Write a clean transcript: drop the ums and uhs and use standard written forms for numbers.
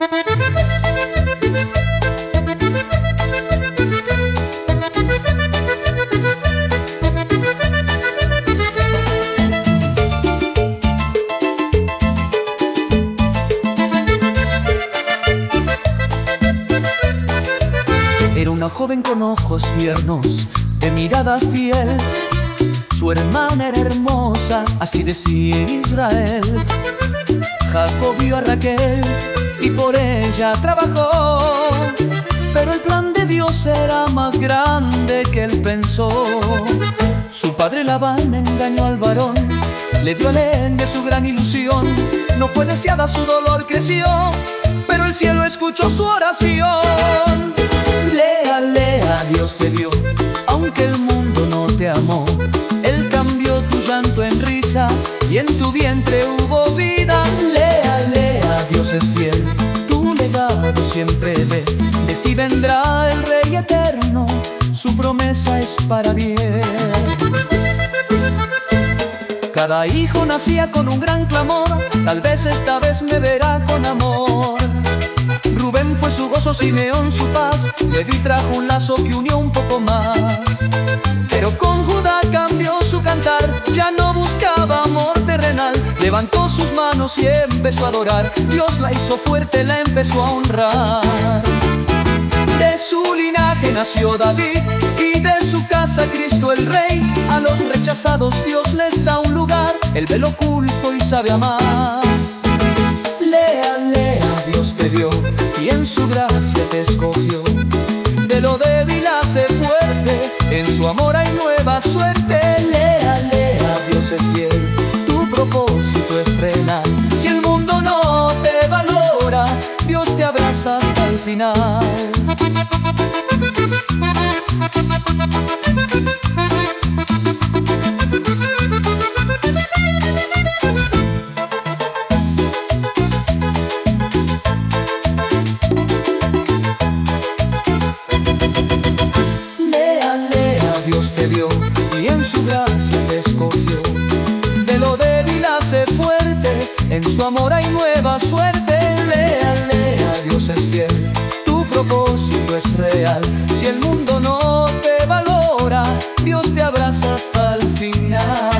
Era una joven con ojos tiernos, de mirada fiel. Su hermana era hermosa, así decía Israel. Jacob vio a Raquel y por ella trabajó, pero el plan de Dios era más grande que él pensó. Su padre Labán engañó al varón, le dio al de su gran ilusión. No fue deseada, su dolor creció, pero el cielo escuchó su oración. Lea, lea, Dios te dio, aunque el mundo no te amó. Él cambió tu llanto en risa y en tu vientre hubo vida. Lea, lea, Dios es fiel, tu legado siempre ve. De ti vendrá el Rey eterno, su promesa es para bien. Cada hijo nacía con un gran clamor, tal vez esta vez me verá con amor. Rubén fue su gozo, Simeón su paz, Leví trajo un lazo que unió un poco más. Pero con Judá cambió su cantar, ya no buscaba amor terrenal. Levantó sus manos y empezó a adorar, Dios la hizo fuerte, la empezó a honrar. De su linaje nació David y de su casa Cristo el Rey. A los rechazados Dios les da un lugar, Él ve lo oculto y sabe amar. Lea, lea, Dios te dio y en su gracia te escogió. De lo débil hace fuerte, en su amor hay nueva suerte. Lea, lea, Dios es fiel, tu propósito es real. Si el mundo no te valora, Dios te abraza hasta el final. Dios te dio y en su gracia te escogió. De lo débil hace fuerte, en su amor hay nueva suerte. Lea, lea, Dios es fiel, tu propósito es real. Si el mundo no te valora, Dios te abraza hasta el final.